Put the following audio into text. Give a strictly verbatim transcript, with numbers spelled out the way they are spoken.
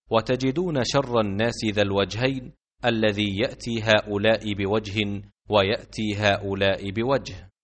وتجدون شر الناس ذا الوجهين الذي يأتي هؤلاء بوجه ويأتي هؤلاء بوجه.